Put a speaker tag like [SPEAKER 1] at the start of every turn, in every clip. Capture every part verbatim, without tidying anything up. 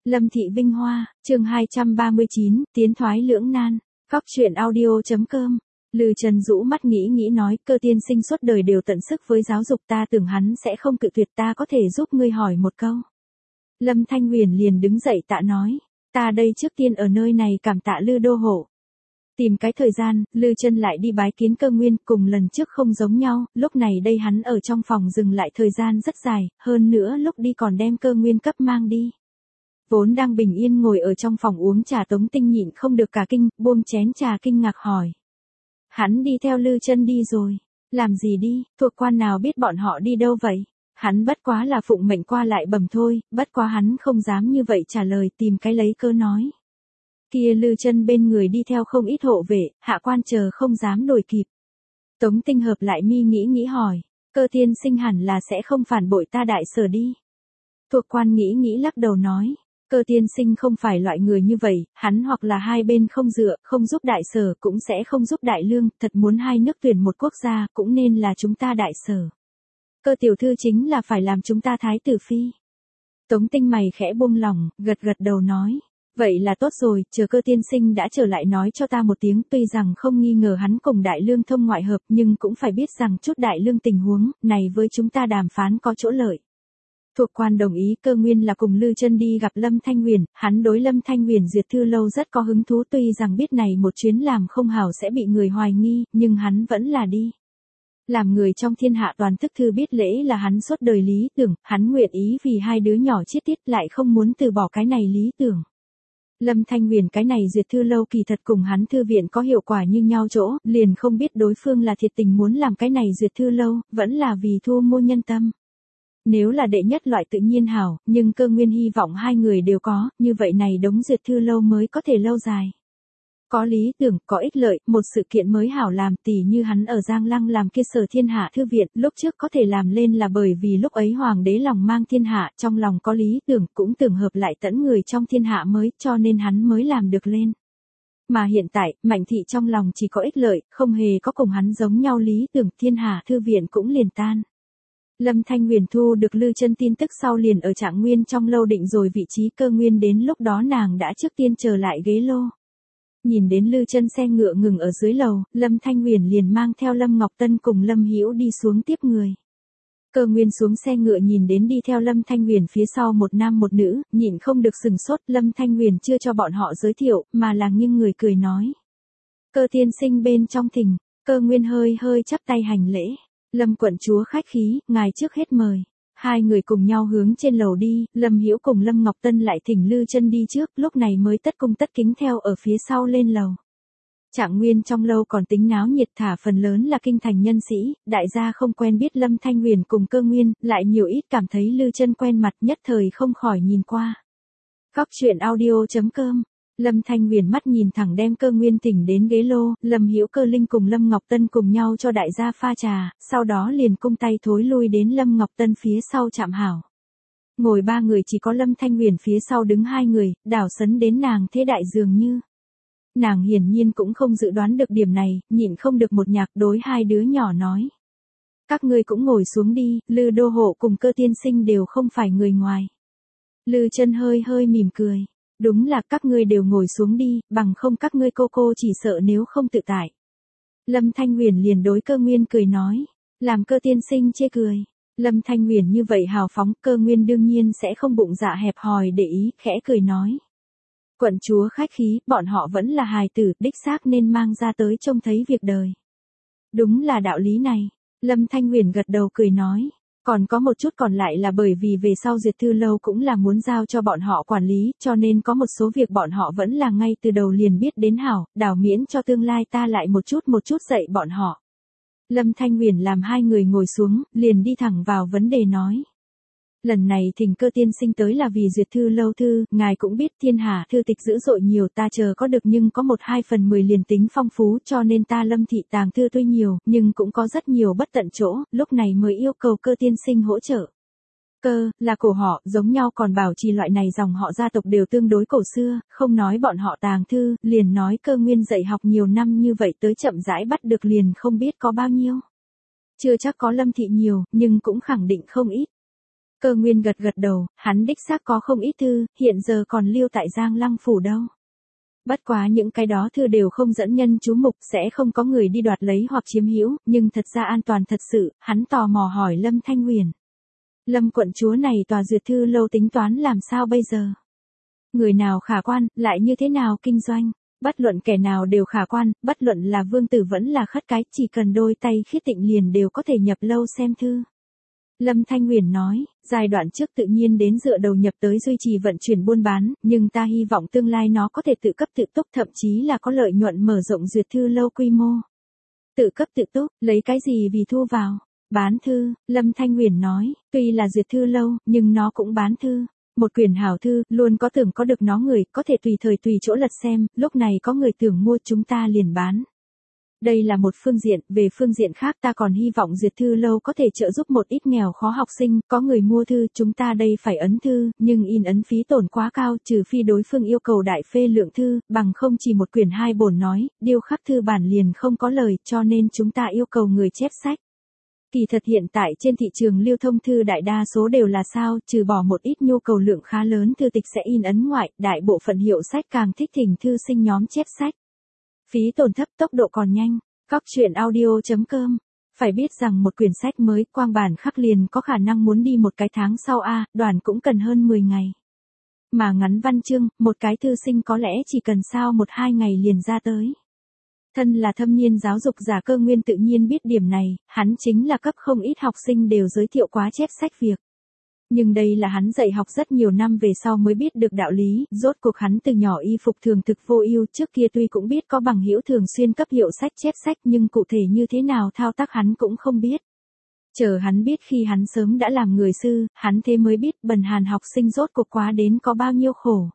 [SPEAKER 1] Lâm Thị Vinh Hoa, chương hai trăm ba mươi chín, tiến thoái lưỡng nan. Góc truyện audio.com. Lư Trần rũ mắt nghĩ nghĩ nói, Cơ tiên sinh suốt đời đều tận sức với giáo dục, ta tưởng hắn sẽ không cự tuyệt, ta có thể giúp ngươi hỏi một câu. Lâm Thanh Huyền liền đứng dậy tạ nói, ta đây trước tiên ở nơi này cảm tạ Lư đô hộ. Tìm cái thời gian, Lư Trân lại đi bái kiến Cơ Nguyên, cùng lần trước không giống nhau, lúc này đây hắn ở trong phòng dừng lại thời gian rất dài, hơn nữa lúc đi còn đem Cơ Nguyên cấp mang đi. Vốn đang bình yên ngồi ở trong phòng uống trà Tống Tinh nhịn không được cả kinh, buông chén trà kinh ngạc hỏi. Hắn đi theo Lư Trân đi rồi. Làm gì đi, thuộc quan nào biết bọn họ đi đâu vậy? Hắn bất quá là phụng mệnh qua lại bẩm thôi, bất quá hắn không dám như vậy trả lời, tìm cái lấy cơ nói. Kia Lư Trân bên người đi theo không ít hộ vệ, hạ quan chờ không dám đuổi kịp. Tống Tinh hợp lại mi nghĩ nghĩ hỏi, Cơ tiên sinh hẳn là sẽ không phản bội ta đại sở đi. Thuộc quan nghĩ nghĩ lắc đầu nói. Cơ tiên sinh không phải loại người như vậy, hắn hoặc là hai bên không dựa, không giúp đại sở, cũng sẽ không giúp đại lương, thật muốn hai nước tuyển một quốc gia, cũng nên là chúng ta đại sở. Cơ tiểu thư chính là phải làm chúng ta thái tử phi. Tống Tinh mày khẽ buông lòng, gật gật đầu nói, vậy là tốt rồi, chờ Cơ tiên sinh đã trở lại nói cho ta một tiếng, tuy rằng không nghi ngờ hắn cùng đại lương thông ngoại hợp, nhưng cũng phải biết rằng chút đại lương tình huống, này với chúng ta đàm phán có chỗ lợi. Thuộc quan đồng ý, Cơ Nguyên là cùng Lư Trân đi gặp Lâm Thanh Huyền, hắn đối Lâm Thanh Huyền duyệt thư lâu rất có hứng thú, tuy rằng biết này một chuyến làm không hảo sẽ bị người hoài nghi, nhưng hắn vẫn là đi. Làm người trong thiên hạ toàn thức thư biết lễ là hắn suốt đời lý tưởng, hắn nguyện ý vì hai đứa nhỏ chiết tiết lại không muốn từ bỏ cái này lý tưởng. Lâm Thanh Huyền cái này duyệt thư lâu kỳ thật cùng hắn thư viện có hiệu quả như nhau chỗ, liền không biết đối phương là thiệt tình muốn làm cái này duyệt thư lâu, vẫn là vì thu mua nhân tâm. Nếu là đệ nhất loại tự nhiên hảo, nhưng Cơ Nguyên hy vọng hai người đều có, như vậy này đống duyệt thư lâu mới có thể lâu dài. Có lý tưởng, có ích lợi, một sự kiện mới hảo làm, tỉ như hắn ở Giang Lăng làm kia Sở Thiên Hạ thư viện, lúc trước có thể làm lên là bởi vì lúc ấy hoàng đế lòng mang thiên hạ, trong lòng có lý tưởng, cũng tưởng hợp lại tẫn người trong thiên hạ mới, cho nên hắn mới làm được lên. Mà hiện tại, Mạnh thị trong lòng chỉ có ích lợi, không hề có cùng hắn giống nhau lý tưởng, thiên hạ thư viện cũng liền tan. Lâm Thanh Huyền thu được Lư Trân tin tức sau liền ở Trạng Nguyên trong lâu định rồi vị trí Cơ Nguyên, đến lúc đó nàng đã trước tiên chờ lại ghế lô. Nhìn đến Lư Trân xe ngựa ngừng ở dưới lầu, Lâm Thanh Huyền liền mang theo Lâm Ngọc Tân cùng Lâm Hữu đi xuống tiếp người. Cơ Nguyên xuống xe ngựa nhìn đến đi theo Lâm Thanh Huyền phía sau một nam một nữ, nhịn không được sừng sốt, Lâm Thanh Huyền chưa cho bọn họ giới thiệu, mà là nghiêng người cười nói. Cơ tiên sinh bên trong thỉnh, Cơ Nguyên hơi hơi chắp tay hành lễ. Lâm quận chúa khách khí, ngài trước hết mời. Hai người cùng nhau hướng trên lầu đi, Lâm Hữu cùng Lâm Ngọc Tân lại thỉnh Lư Trân đi trước, lúc này mới tất cung tất kính theo ở phía sau lên lầu. Trạng Nguyên trong lâu còn tính náo nhiệt, thả phần lớn là kinh thành nhân sĩ, đại gia không quen biết Lâm Thanh Huyền cùng Cơ Nguyên, lại nhiều ít cảm thấy Lư Trân quen mặt, nhất thời không khỏi nhìn qua. Góc truyện audio.com. Lâm Thanh Huyền mắt nhìn thẳng đem Cơ Nguyên tỉnh đến ghế lô, Lâm Hữu Cơ Linh cùng Lâm Ngọc Tân cùng nhau cho đại gia pha trà, sau đó liền cung tay thối lui đến Lâm Ngọc Tân phía sau chạm hảo. Ngồi ba người chỉ có Lâm Thanh Huyền phía sau đứng hai người, đảo sấn đến nàng thế đại dường như. Nàng hiển nhiên cũng không dự đoán được điểm này, nhịn không được một nhạc đối hai đứa nhỏ nói. Các ngươi cũng ngồi xuống đi, Lư đô hộ cùng Cơ tiên sinh đều không phải người ngoài. Lư Trân hơi hơi mỉm cười. Đúng là các ngươi đều ngồi xuống đi, bằng không các ngươi cô cô chỉ sợ nếu không tự tại. Lâm Thanh Huyền liền đối Cơ Nguyên cười nói, làm Cơ tiên sinh chê cười. Lâm Thanh Huyền như vậy hào phóng, Cơ Nguyên đương nhiên sẽ không bụng dạ hẹp hòi để ý, khẽ cười nói. Quận chúa khách khí, bọn họ vẫn là hài tử, đích xác nên mang ra tới trông thấy việc đời. Đúng là đạo lý này. Lâm Thanh Huyền gật đầu cười nói. Còn có một chút còn lại là bởi vì về sau duyệt thư lâu cũng là muốn giao cho bọn họ quản lý, cho nên có một số việc bọn họ vẫn là ngay từ đầu liền biết đến hảo, đảo miễn cho tương lai ta lại một chút một chút dạy bọn họ. Lâm Thanh Huyền làm hai người ngồi xuống, liền đi thẳng vào vấn đề nói. Lần này thỉnh Cơ tiên sinh tới là vì duyệt thư lâu thư, ngài cũng biết thiên hạ thư tịch dữ dội nhiều, ta chờ có được nhưng có một hai phần mười liền tính phong phú, cho nên ta Lâm thị tàng thư tuy nhiều, nhưng cũng có rất nhiều bất tận chỗ, lúc này mới yêu cầu Cơ tiên sinh hỗ trợ. Cơ, là cổ họ, giống nhau còn bảo trì loại này dòng họ gia tộc đều tương đối cổ xưa, không nói bọn họ tàng thư, liền nói Cơ Nguyên dạy học nhiều năm như vậy tới chậm rãi bắt được liền không biết có bao nhiêu. Chưa chắc có Lâm thị nhiều, nhưng cũng khẳng định không ít. Cơ Nguyên gật gật đầu, hắn đích xác có không ít thư, hiện giờ còn lưu tại Giang Lăng phủ đâu. Bất quá những cái đó thư đều không dẫn nhân chú mục, sẽ không có người đi đoạt lấy hoặc chiếm hữu, nhưng thật ra an toàn thật sự, hắn tò mò hỏi Lâm Thanh Huyền. Lâm quận chúa này tòa duyệt thư lâu tính toán làm sao bây giờ? Người nào khả quan, lại như thế nào kinh doanh? Bất luận kẻ nào đều khả quan, bất luận là vương tử vẫn là khất cái, chỉ cần đôi tay khiết tịnh liền đều có thể nhập lâu xem thư. Lâm Thanh Huyền nói, giai đoạn trước tự nhiên đến dựa đầu nhập tới duy trì vận chuyển buôn bán, nhưng ta hy vọng tương lai nó có thể tự cấp tự túc, thậm chí là có lợi nhuận mở rộng duyệt thư lâu quy mô. Tự cấp tự túc, lấy cái gì vì thu vào? Bán thư, Lâm Thanh Huyền nói, tuy là duyệt thư lâu, nhưng nó cũng bán thư. Một quyển hảo thư, luôn có tưởng có được nó người, có thể tùy thời tùy chỗ lật xem, lúc này có người tưởng mua chúng ta liền bán. Đây là một phương diện, về phương diện khác ta còn hy vọng duyệt thư lâu có thể trợ giúp một ít nghèo khó học sinh, có người mua thư, chúng ta đây phải ấn thư, nhưng in ấn phí tổn quá cao, trừ phi đối phương yêu cầu đại phê lượng thư, bằng không chỉ một quyển hai bổn nói, điêu khắc thư bản liền không có lời, cho nên chúng ta yêu cầu người chép sách. Kỳ thật hiện tại trên thị trường lưu thông thư đại đa số đều là sao, trừ bỏ một ít nhu cầu lượng khá lớn thư tịch sẽ in ấn ngoại, đại bộ phận hiệu sách càng thích thỉnh thư sinh nhóm chép sách. Phí tổn thấp, tốc độ còn nhanh. Góc truyện audio chấm com. Phải biết rằng một quyển sách mới quang bản khắc liền có khả năng muốn đi một cái tháng sau a, đoàn cũng cần hơn mười ngày. Mà ngắn văn chương, một cái thư sinh có lẽ chỉ cần sao một hai ngày liền ra tới. Thân là thâm niên giáo dục giả Cơ Nguyên tự nhiên biết điểm này, hắn chính là cấp không ít học sinh đều giới thiệu quá chép sách việc. Nhưng đây là hắn dạy học rất nhiều năm về sau mới biết được đạo lý, rốt cuộc hắn từ nhỏ y phục thường thực vô ưu, trước kia tuy cũng biết có bằng hữu thường xuyên cấp hiệu sách chép sách nhưng cụ thể như thế nào thao tác hắn cũng không biết. Chờ hắn biết khi hắn sớm đã làm người sư, hắn thế mới biết bần hàn học sinh rốt cuộc quá đến có bao nhiêu khổ.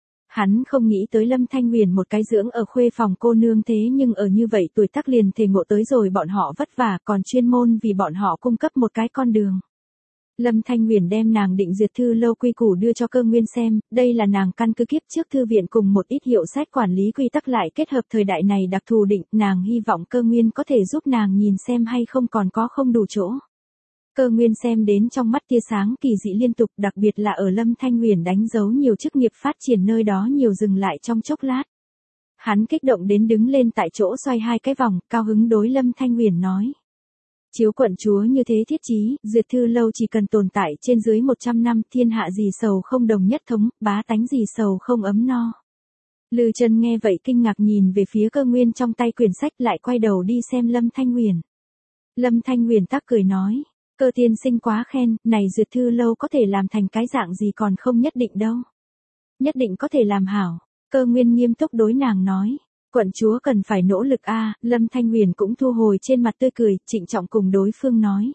[SPEAKER 1] Hắn không nghĩ tới Lâm Thanh Huyền một cái dưỡng ở khuê phòng cô nương thế nhưng ở như vậy tuổi tác liền thể ngộ tới rồi bọn họ vất vả còn chuyên môn vì bọn họ cung cấp một cái con đường. Lâm Thanh Huyền đem nàng định duyệt thư lâu quy củ đưa cho Cơ Nguyên xem, đây là nàng căn cứ kiếp trước thư viện cùng một ít hiệu sách quản lý quy tắc lại kết hợp thời đại này đặc thù định, nàng hy vọng Cơ Nguyên có thể giúp nàng nhìn xem hay không còn có không đủ chỗ. Cơ Nguyên xem đến trong mắt tia sáng kỳ dị liên tục, đặc biệt là ở Lâm Thanh Huyền đánh dấu nhiều chức nghiệp phát triển nơi đó nhiều dừng lại trong chốc lát. Hắn kích động đến đứng lên tại chỗ xoay hai cái vòng, cao hứng đối Lâm Thanh Huyền nói. Chiếu quận chúa như thế thiết chí, duyệt thư lâu chỉ cần tồn tại trên dưới một trăm năm, thiên hạ gì sầu không đồng nhất thống, bá tánh gì sầu không ấm no. Lư Trân nghe vậy kinh ngạc nhìn về phía Cơ Nguyên trong tay quyển sách lại quay đầu đi xem Lâm Thanh Huyền. Lâm Thanh Huyền tắc cười nói, Cơ tiên sinh quá khen, này duyệt thư lâu có thể làm thành cái dạng gì còn không nhất định đâu. Nhất định có thể làm hảo, Cơ Nguyên nghiêm túc đối nàng nói. Quận chúa cần phải nỗ lực a, Lâm Thanh Huyền cũng thu hồi trên mặt tươi cười, trịnh trọng cùng đối phương nói.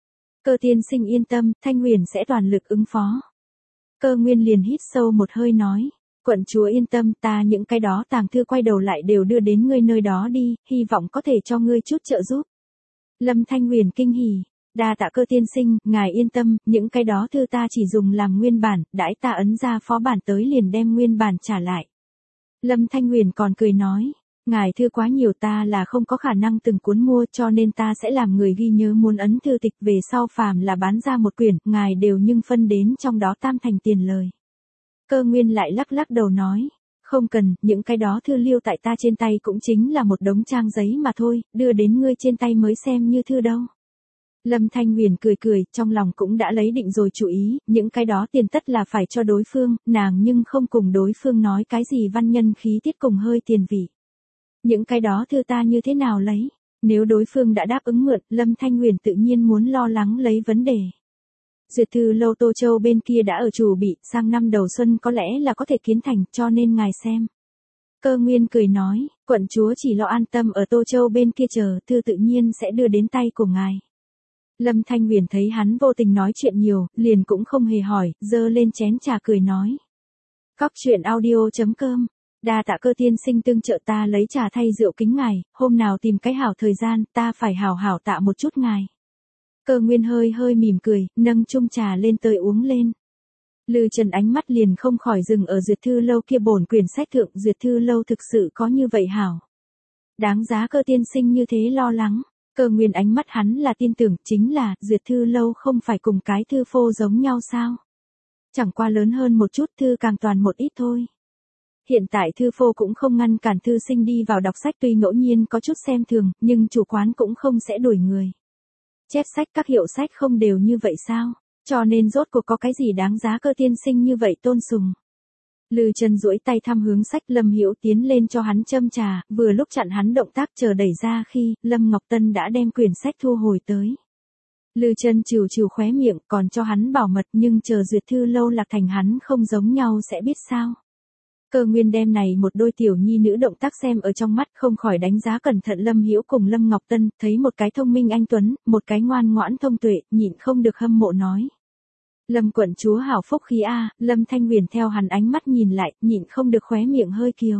[SPEAKER 1] Cơ tiên sinh yên tâm, Thanh Huyền sẽ toàn lực ứng phó. Cơ Nguyên liền hít sâu một hơi nói, quận chúa yên tâm, ta những cái đó tàng thư quay đầu lại đều đưa đến ngươi nơi đó đi, hy vọng có thể cho ngươi chút trợ giúp. Lâm Thanh Huyền kinh hỉ, đa tạ Cơ tiên sinh, ngài yên tâm, những cái đó thư ta chỉ dùng làm nguyên bản, đãi ta ấn ra phó bản tới liền đem nguyên bản trả lại. Lâm Thanh Huyền còn cười nói, ngài thư quá nhiều ta là không có khả năng từng cuốn mua cho nên ta sẽ làm người ghi nhớ muốn ấn thư tịch về sau phàm là bán ra một quyển, ngài đều nhưng phân đến trong đó tam thành tiền lời. Cơ Nguyên lại lắc lắc đầu nói, không cần, những cái đó thư lưu tại ta trên tay cũng chính là một đống trang giấy mà thôi, đưa đến ngươi trên tay mới xem như thư đâu. Lâm Thanh Huyền cười cười, trong lòng cũng đã lấy định rồi chủ ý, những cái đó tiền tất là phải cho đối phương, nàng nhưng không cùng đối phương nói cái gì văn nhân khí tiết cùng hơi tiền vị. Những cái đó thư ta như thế nào lấy, nếu đối phương đã đáp ứng mượn, Lâm Thanh Huyền tự nhiên muốn lo lắng lấy vấn đề. Duyệt thư lâu Tô Châu bên kia đã ở chủ bị, sang năm đầu xuân có lẽ là có thể kiến thành, cho nên ngài xem. Cơ Nguyên cười nói, quận chúa chỉ lo an tâm ở Tô Châu bên kia chờ, thư tự nhiên sẽ đưa đến tay của ngài. Lâm Thanh Huyền thấy hắn vô tình nói chuyện nhiều, liền cũng không hề hỏi, dơ lên chén trà cười nói. Góc truyện audio chấm com, đa tạ Cơ tiên sinh tương trợ ta lấy trà thay rượu kính ngài, hôm nào tìm cái hảo thời gian, ta phải hảo hảo tạ một chút ngài. Cơ Nguyên hơi hơi mỉm cười, nâng chung trà lên tới uống lên. Lư Trần ánh mắt liền không khỏi dừng ở duyệt thư lâu kia bổn quyển sách thượng, duyệt thư lâu thực sự có như vậy hảo. Đáng giá Cơ tiên sinh như thế lo lắng. Cơ Nguyên ánh mắt hắn là tin tưởng, chính là, Duyệt Thư Lâu không phải cùng cái thư phô giống nhau sao? Chẳng qua lớn hơn một chút, thư càng toàn một ít thôi. Hiện tại thư phô cũng không ngăn cản thư sinh đi vào đọc sách, tuy ngẫu nhiên có chút xem thường, nhưng chủ quán cũng không sẽ đuổi người. Chép sách các hiệu sách không đều như vậy sao? Cho nên rốt cuộc có cái gì đáng giá Cơ tiên sinh như vậy tôn sùng. Lư Trần duỗi tay thăm hướng sách, Lâm Hiểu tiến lên cho hắn châm trà, vừa lúc chặn hắn động tác chờ đẩy ra khi, Lâm Ngọc Tân đã đem quyển sách thu hồi tới. Lư Trần trừ trừ khóe miệng, còn cho hắn bảo mật, nhưng chờ Duyệt Thư Lâu Lạc Thành hắn không giống nhau sẽ biết sao. Cơ Nguyên đem này một đôi tiểu nhi nữ động tác xem ở trong mắt, không khỏi đánh giá cẩn thận Lâm Hiểu cùng Lâm Ngọc Tân, thấy một cái thông minh anh tuấn, một cái ngoan ngoãn thông tuệ, nhịn không được hâm mộ nói. Lâm quận chúa hảo phúc khí a. Lâm Thanh Huyền theo hắn ánh mắt nhìn lại, nhịn không được khóe miệng hơi kiều.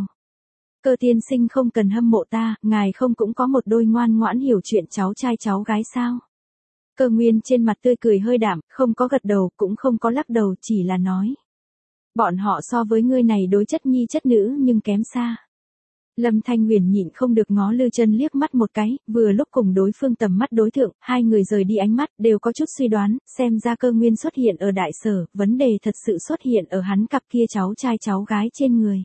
[SPEAKER 1] Cơ tiên sinh không cần hâm mộ ta, ngài không cũng có một đôi ngoan ngoãn hiểu chuyện cháu trai cháu gái sao? Cơ Nguyên trên mặt tươi cười hơi đạm, không có gật đầu, cũng không có lắc đầu, chỉ là nói. Bọn họ so với ngươi này đối chất nhi chất nữ nhưng kém xa. Lâm Thanh Huyền nhịn không được ngó Lư Trần liếc mắt một cái, vừa lúc cùng đối phương tầm mắt đối thượng, hai người rời đi ánh mắt, đều có chút suy đoán, xem ra Cơ Nguyên xuất hiện ở đại sở, vấn đề thật sự xuất hiện ở hắn cặp kia cháu trai cháu gái trên người.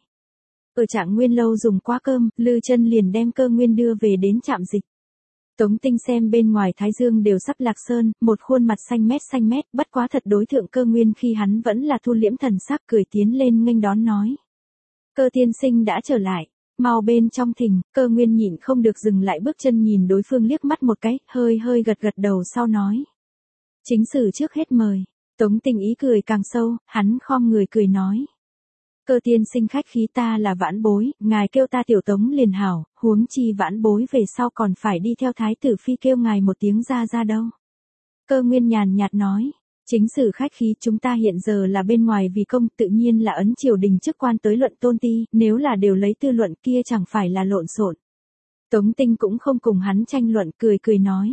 [SPEAKER 1] Ở Trạng Nguyên lâu dùng qua cơm, Lư Trần liền đem Cơ Nguyên đưa về đến trạm dịch. Tống Tinh xem bên ngoài Thái Dương đều sắp lạc sơn, một khuôn mặt xanh mét xanh mét, bất quá thật đối thượng Cơ Nguyên khi hắn vẫn là thu liễm thần sắc, cười tiến lên nghênh đón nói. Cơ tiên sinh đã trở lại. Mau bên trong thỉnh, Cơ Nguyên nhịn không được dừng lại bước chân nhìn đối phương liếc mắt một cái, hơi hơi gật gật đầu sau nói. Chính sử trước hết mời. Tống Tinh ý cười càng sâu, hắn khom người cười nói. Cơ tiên sinh khách khí, ta là vãn bối, ngài kêu ta tiểu Tống liền hảo, huống chi vãn bối về sau còn phải đi theo thái tử phi kêu ngài một tiếng ra ra đâu. Cơ Nguyên nhàn nhạt nói. Chính sử khách khí, chúng ta hiện giờ là bên ngoài vì công, tự nhiên là ấn triều đình chức quan tới luận tôn ti, nếu là đều lấy tư luận kia chẳng phải là lộn xộn. Tống Tinh cũng không cùng hắn tranh luận, cười cười nói.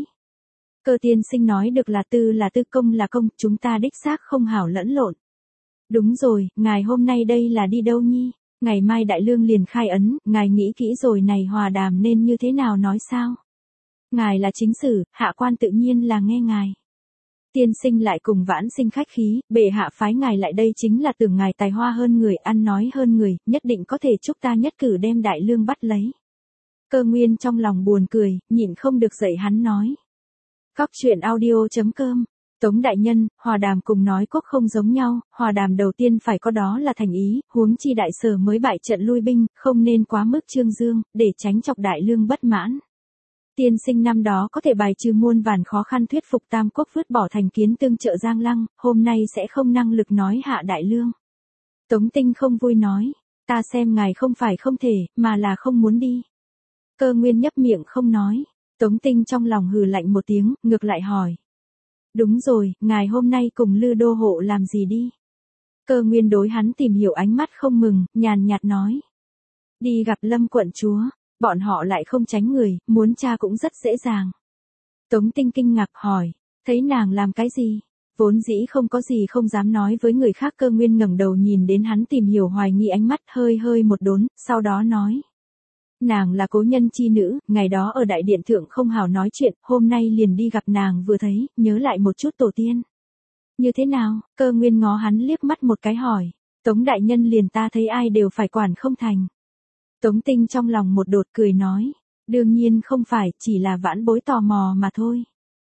[SPEAKER 1] Cơ tiên sinh nói được là tư là tư, công là công, chúng ta đích xác không hảo lẫn lộn. Đúng rồi, ngài hôm nay đây là đi đâu nhi? Ngày mai đại lương liền khai ấn, ngài nghĩ kỹ rồi này hòa đàm nên như thế nào nói sao? Ngài là chính sử, hạ quan tự nhiên là nghe ngài. Tiên sinh lại cùng vãn sinh khách khí, bệ hạ phái ngài lại đây chính là tưởng ngài tài hoa hơn người, ăn nói hơn người, nhất định có thể chúc ta nhất cử đem đại lương bắt lấy. Cơ Nguyên trong lòng buồn cười, nhịn không được dậy hắn nói. Cóc truyện audio chấm com. Tống đại nhân, hòa đàm cùng nói quốc không giống nhau, hòa đàm đầu tiên phải có đó là thành ý, huống chi đại sở mới bại trận lui binh, không nên quá mức trương dương, để tránh chọc đại lương bất mãn. Tiên sinh năm đó có thể bài trừ muôn vàn khó khăn thuyết phục Tam Quốc vứt bỏ thành kiến tương trợ Giang Lăng, hôm nay sẽ không năng lực nói hạ đại lương. Tống Tinh không vui nói, ta xem ngài không phải không thể, mà là không muốn đi. Cơ Nguyên nhấp miệng không nói, Tống Tinh trong lòng hừ lạnh một tiếng, ngược lại hỏi. Đúng rồi, ngài hôm nay cùng Lư đô hộ làm gì đi? Cơ Nguyên đối hắn tìm hiểu ánh mắt không mừng, nhàn nhạt nói. Đi gặp Lâm quận chúa. Bọn họ lại không tránh người, muốn tra cũng rất dễ dàng. Tống Tinh kinh ngạc hỏi, thấy nàng làm cái gì? Vốn dĩ không có gì không dám nói với người khác. Cơ Nguyên ngẩng đầu nhìn đến hắn tìm hiểu hoài nghi ánh mắt, hơi hơi một đốn, sau đó nói. Nàng là cố nhân chi nữ, ngày đó ở đại điện thượng không hào nói chuyện, hôm nay liền đi gặp nàng vừa thấy, nhớ lại một chút tổ tiên. Như thế nào? Cơ Nguyên ngó hắn liếc mắt một cái hỏi, Tống đại nhân liền ta thấy ai đều phải quản không thành. Tống Tinh trong lòng một đột cười nói, đương nhiên không phải, chỉ là vãn bối tò mò mà thôi.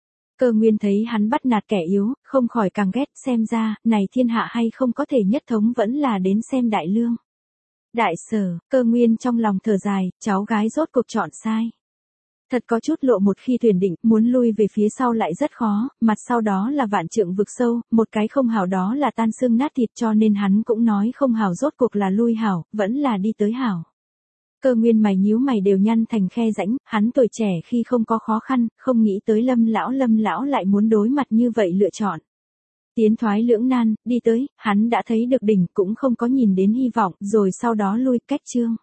[SPEAKER 1] Cơ Nguyên thấy hắn bắt nạt kẻ yếu, không khỏi càng ghét, xem ra, này thiên hạ hay không có thể nhất thống vẫn là đến xem đại lương. Đại sở, Cơ Nguyên trong lòng thở dài, cháu gái rốt cuộc chọn sai. Thật có chút lộ một khi tuyển định, muốn lui về phía sau lại rất khó, mặt sau đó là vạn trượng vực sâu, một cái không hảo đó là tan xương nát thịt, cho nên hắn cũng nói không hảo rốt cuộc là lui hảo, vẫn là đi tới hảo. Cơ Nguyên mày nhíu mày đều nhăn thành khe rãnh, hắn tuổi trẻ khi không có khó khăn, không nghĩ tới Lâm lão Lâm lão lại muốn đối mặt như vậy lựa chọn. Tiến thoái lưỡng nan, đi tới, hắn đã thấy được đỉnh, cũng không có nhìn đến hy vọng, rồi sau đó lui cách chương.